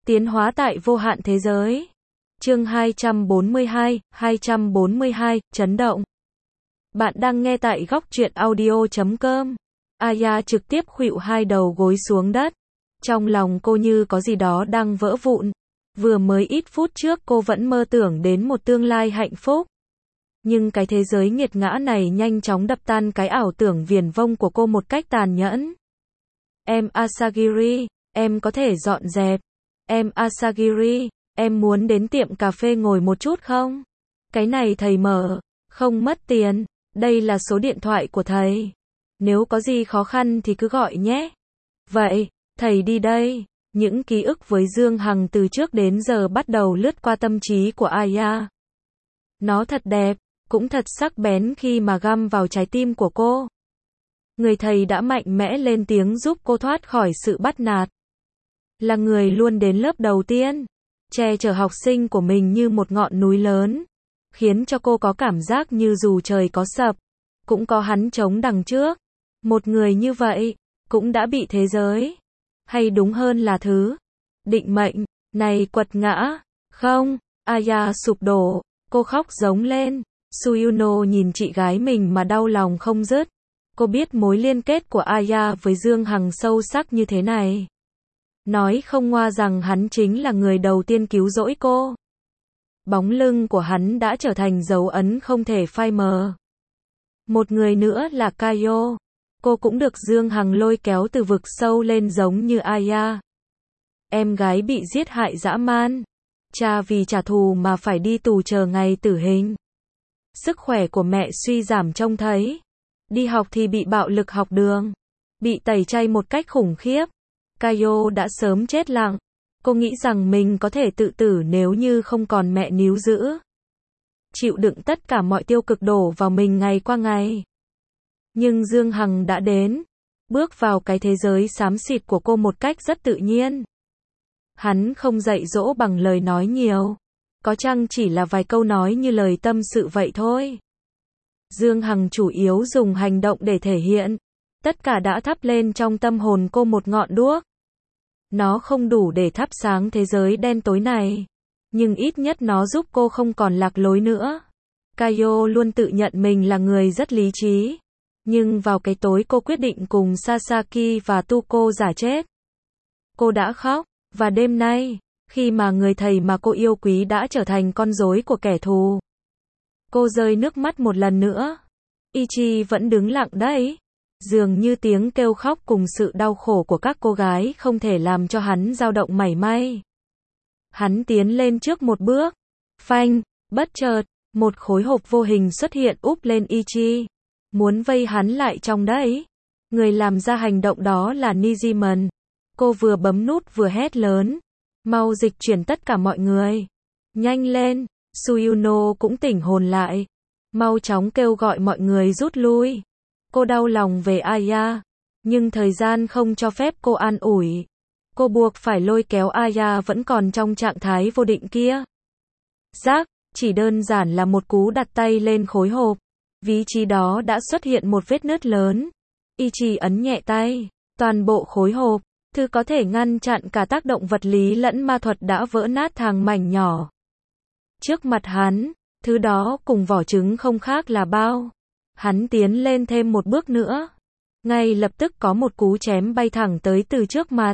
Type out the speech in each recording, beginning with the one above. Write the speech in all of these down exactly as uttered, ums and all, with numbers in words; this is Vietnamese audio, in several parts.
Tiến hóa tại vô hạn thế giới. Chương hai trăm bốn mươi hai, hai trăm bốn mươi hai, chấn động. Bạn đang nghe tại góc truyện audio chấm com. Aya trực tiếp khuỵu hai đầu gối xuống đất. Trong lòng cô như có gì đó đang vỡ vụn. Vừa mới ít phút trước cô vẫn mơ tưởng đến một tương lai hạnh phúc. Nhưng cái thế giới nghiệt ngã này nhanh chóng đập tan cái ảo tưởng viển vông của cô một cách tàn nhẫn. Em Asagiri, em có thể dọn dẹp. Em Asagiri, em muốn đến tiệm cà phê ngồi một chút không? Cái này thầy mở, không mất tiền, đây là số điện thoại của thầy. Nếu có gì khó khăn thì cứ gọi nhé. Vậy, thầy đi đây. Những ký ức với Dương Hằng từ trước đến giờ bắt đầu lướt qua tâm trí của Aya. Nó thật đẹp, cũng thật sắc bén khi mà găm vào trái tim của cô. Người thầy đã mạnh mẽ lên tiếng giúp cô thoát khỏi sự bắt nạt. Là người luôn đến lớp đầu tiên, che chở học sinh của mình như một ngọn núi lớn, khiến cho cô có cảm giác như dù trời có sập, cũng có hắn chống đằng trước. Một người như vậy, cũng đã bị thế giới, hay đúng hơn là thứ định mệnh này quật ngã. Không, Aya sụp đổ, cô khóc giống lên. Suyuno nhìn chị gái mình mà đau lòng không dứt. Cô biết mối liên kết của Aya với Dương Hằng sâu sắc như thế này. Nói không ngoa rằng hắn chính là người đầu tiên cứu rỗi cô. Bóng lưng của hắn đã trở thành dấu ấn không thể phai mờ. Một người nữa là Kayo. Cô cũng được Dương Hằng lôi kéo từ vực sâu lên giống như Aya. Em gái bị giết hại dã man. Cha vì trả thù mà phải đi tù chờ ngày tử hình. Sức khỏe của mẹ suy giảm trông thấy. Đi học thì bị bạo lực học đường. Bị tẩy chay một cách khủng khiếp. Kayo đã sớm chết lặng. Cô nghĩ rằng mình có thể tự tử nếu như không còn mẹ níu giữ. Chịu đựng tất cả mọi tiêu cực đổ vào mình ngày qua ngày. Nhưng Dương Hằng đã đến. Bước vào cái thế giới xám xịt của cô một cách rất tự nhiên. Hắn không dạy dỗ bằng lời nói nhiều. Có chăng chỉ là vài câu nói như lời tâm sự vậy thôi. Dương Hằng chủ yếu dùng hành động để thể hiện. Tất cả đã thắp lên trong tâm hồn cô một ngọn đuốc. Nó không đủ để thắp sáng thế giới đen tối này. Nhưng ít nhất nó giúp cô không còn lạc lối nữa. Kayo luôn tự nhận mình là người rất lý trí. Nhưng vào cái tối cô quyết định cùng Sasaki và Tuko giả chết. Cô đã khóc. Và đêm nay, khi mà người thầy mà cô yêu quý đã trở thành con rối của kẻ thù, cô rơi nước mắt một lần nữa. Ichi vẫn đứng lặng đấy. Dường như tiếng kêu khóc cùng sự đau khổ của các cô gái không thể làm cho hắn dao động mảy may. Hắn tiến lên trước một bước. Phanh, bất chợt, một khối hộp vô hình xuất hiện úp lên Ichi. Muốn vây hắn lại trong đấy. Người làm ra hành động đó là Nijiman. Cô vừa bấm nút vừa hét lớn. Mau dịch chuyển tất cả mọi người. Nhanh lên. Suyuno cũng tỉnh hồn lại. Mau chóng kêu gọi mọi người rút lui. Cô đau lòng về Aya. Nhưng thời gian không cho phép cô an ủi. Cô buộc phải lôi kéo Aya vẫn còn trong trạng thái vô định kia. Rác, chỉ đơn giản là một cú đặt tay lên khối hộp. Vị trí đó đã xuất hiện một vết nứt lớn. Ichi ấn nhẹ tay. Toàn bộ khối hộp, thứ có thể ngăn chặn cả tác động vật lý lẫn ma thuật đã vỡ nát thành mảnh nhỏ. Trước mặt hắn, thứ đó cùng vỏ trứng không khác là bao. Hắn tiến lên thêm một bước nữa. Ngay lập tức có một cú chém bay thẳng tới từ trước mặt.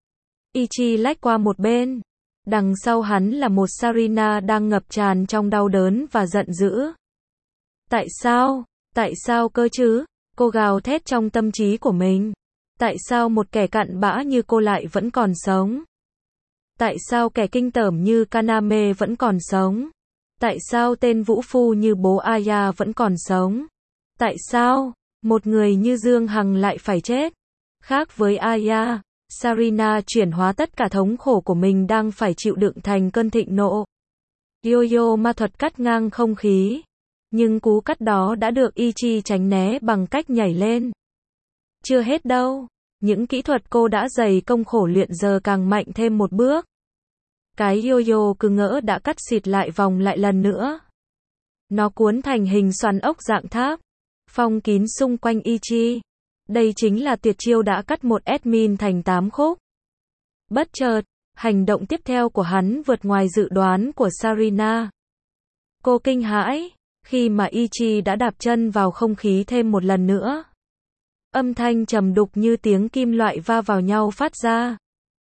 Ichi lách qua một bên. Đằng sau hắn là một Sarina đang ngập tràn trong đau đớn và giận dữ. Tại sao? Tại sao cơ chứ? Cô gào thét trong tâm trí của mình. Tại sao một kẻ cặn bã như cô lại vẫn còn sống? Tại sao kẻ kinh tởm như Kaname vẫn còn sống? Tại sao tên vũ phu như bố Aya vẫn còn sống? Tại sao một người như Dương Hằng lại phải chết? Khác với Aya, Sarina chuyển hóa tất cả thống khổ của mình đang phải chịu đựng thành cơn thịnh nộ. Yo-yo ma thuật cắt ngang không khí. Nhưng cú cắt đó đã được Ichi tránh né bằng cách nhảy lên. Chưa hết đâu. Những kỹ thuật cô đã dày công khổ luyện giờ càng mạnh thêm một bước. Cái yo-yo cứ ngỡ đã cắt xịt lại vòng lại lần nữa. Nó cuốn thành hình xoắn ốc dạng tháp. Phong kín xung quanh Ichi. Đây chính là tuyệt chiêu đã cắt một admin thành tám khúc. Bất chợt, Hành động tiếp theo của hắn vượt ngoài dự đoán của Sarina. Cô kinh hãi, khi mà Ichi đã đạp chân vào không khí thêm một lần nữa. Âm thanh trầm đục như tiếng kim loại va vào nhau phát ra.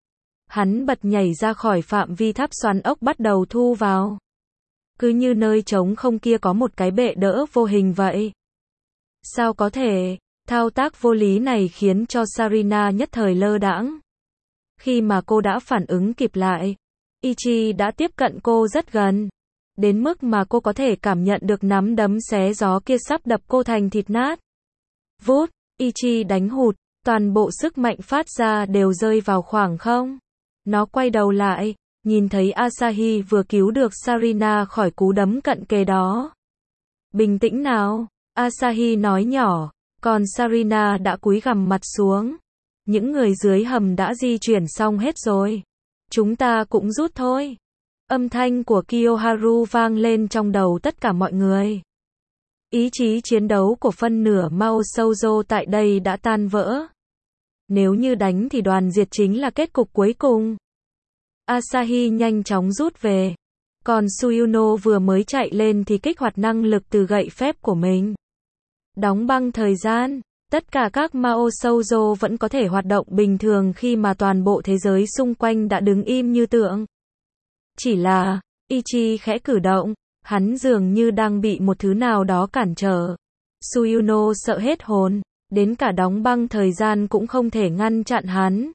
Hắn bật nhảy ra khỏi phạm vi tháp xoắn ốc bắt đầu thu vào. Cứ như nơi trống không kia có một cái bệ đỡ vô hình vậy. Sao có thể? Thao tác vô lý này khiến cho Sarina nhất thời lơ đãng. Khi mà cô đã phản ứng kịp lại, Ichi đã tiếp cận cô rất gần. Đến mức mà cô có thể cảm nhận được nắm đấm xé gió kia sắp đập cô thành thịt nát. Vút, Ichi đánh hụt, toàn bộ sức mạnh phát ra đều rơi vào khoảng không. Nó quay đầu lại, nhìn thấy Asahi vừa cứu được Sarina khỏi cú đấm cận kề đó. Bình tĩnh nào, Asahi nói nhỏ, còn Sarina đã cúi gằm mặt xuống. Những người dưới hầm đã di chuyển xong hết rồi. Chúng ta cũng rút thôi. Âm thanh của Kiyoharu vang lên trong đầu tất cả mọi người. Ý chí chiến đấu của phân nửa Mao Shoujo tại đây đã tan vỡ. Nếu như đánh thì đoàn diệt chính là kết cục cuối cùng. Asahi nhanh chóng rút về. Còn Suyuno vừa mới chạy lên thì kích hoạt năng lực từ gậy phép của mình. Đóng băng thời gian. Tất cả các Mao Shoujo vẫn có thể hoạt động bình thường khi mà toàn bộ thế giới xung quanh đã đứng im như tượng. Chỉ là, Ichi khẽ cử động, hắn dường như đang bị một thứ nào đó cản trở. Suyuno sợ hết hồn, đến cả đóng băng thời gian cũng không thể ngăn chặn hắn.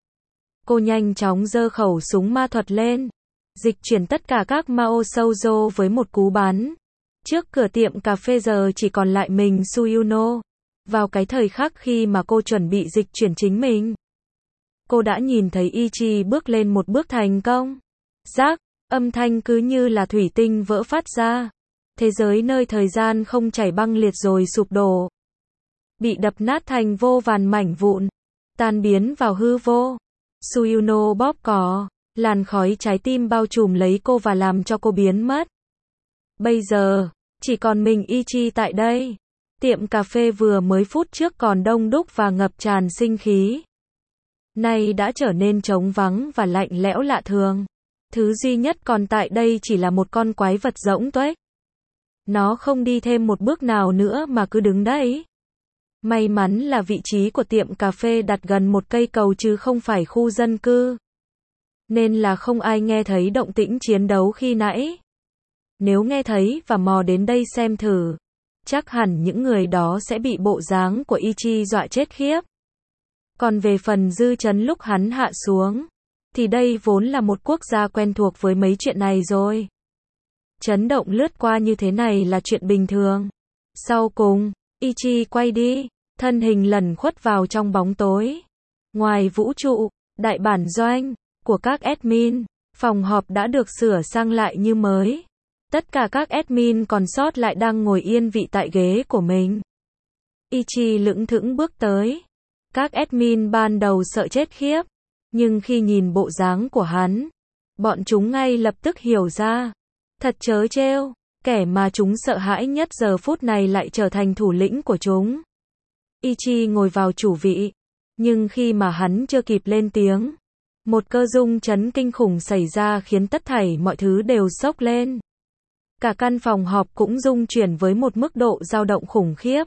Cô nhanh chóng giơ khẩu súng ma thuật lên, dịch chuyển tất cả các Mao Shoujo với một cú bắn. Trước cửa tiệm cà phê giờ chỉ còn lại mình Suyuno. Vào cái thời khắc khi mà cô chuẩn bị dịch chuyển chính mình, cô đã nhìn thấy Ichi bước lên một bước thành công. Rác, âm thanh cứ như là thủy tinh vỡ phát ra. Thế giới nơi thời gian không chảy băng liệt rồi sụp đổ. Bị đập nát thành vô vàn mảnh vụn, tan biến vào hư vô. Suyuno bóp cò, làn khói trái tim bao trùm lấy cô và làm cho cô biến mất. Bây giờ, chỉ còn mình Ichi tại đây. Tiệm cà phê vừa mới phút trước còn đông đúc và ngập tràn sinh khí. Nay đã trở nên trống vắng và lạnh lẽo lạ thường. Thứ duy nhất còn tại đây chỉ là một con quái vật rỗng tuếch. Nó không đi thêm một bước nào nữa mà cứ đứng đấy. May mắn là vị trí của tiệm cà phê đặt gần một cây cầu chứ không phải khu dân cư. Nên là không ai nghe thấy động tĩnh chiến đấu khi nãy. Nếu nghe thấy và mò đến đây xem thử, chắc hẳn những người đó sẽ bị bộ dáng của Ichi dọa chết khiếp. Còn về phần dư chấn lúc hắn hạ xuống, thì đây vốn là một quốc gia quen thuộc với mấy chuyện này rồi. Chấn động lướt qua như thế này là chuyện bình thường. Sau cùng, Ichi quay đi, thân hình lẩn khuất vào trong bóng tối. Ngoài vũ trụ, đại bản doanh của các admin, phòng họp đã được sửa sang lại như mới. Tất cả các admin còn sót lại đang ngồi yên vị tại ghế của mình. Ichi lững thững bước tới. Các admin ban đầu sợ chết khiếp, nhưng khi nhìn bộ dáng của hắn, bọn chúng ngay lập tức hiểu ra. Thật trớ trêu, kẻ mà chúng sợ hãi nhất giờ phút này lại trở thành thủ lĩnh của chúng. Ichi ngồi vào chủ vị, nhưng khi mà hắn chưa kịp lên tiếng, một cơ rung chấn kinh khủng xảy ra khiến tất thảy mọi thứ đều sốc lên. Cả căn phòng họp cũng rung chuyển với một mức độ dao động khủng khiếp.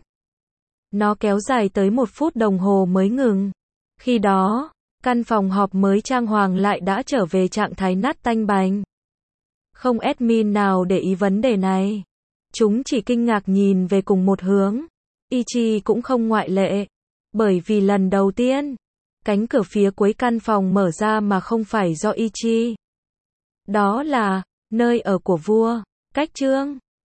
Nó kéo dài tới một phút đồng hồ mới ngừng. Khi đó, căn phòng họp mới trang hoàng lại đã trở về trạng thái nát tanh bành. Không admin nào để ý vấn đề này. Chúng chỉ kinh ngạc nhìn về cùng một hướng. Ichi cũng không ngoại lệ. Bởi vì lần đầu tiên, cánh cửa phía cuối căn phòng mở ra mà không phải do Ichi. Đó là nơi ở của vua. Cách chương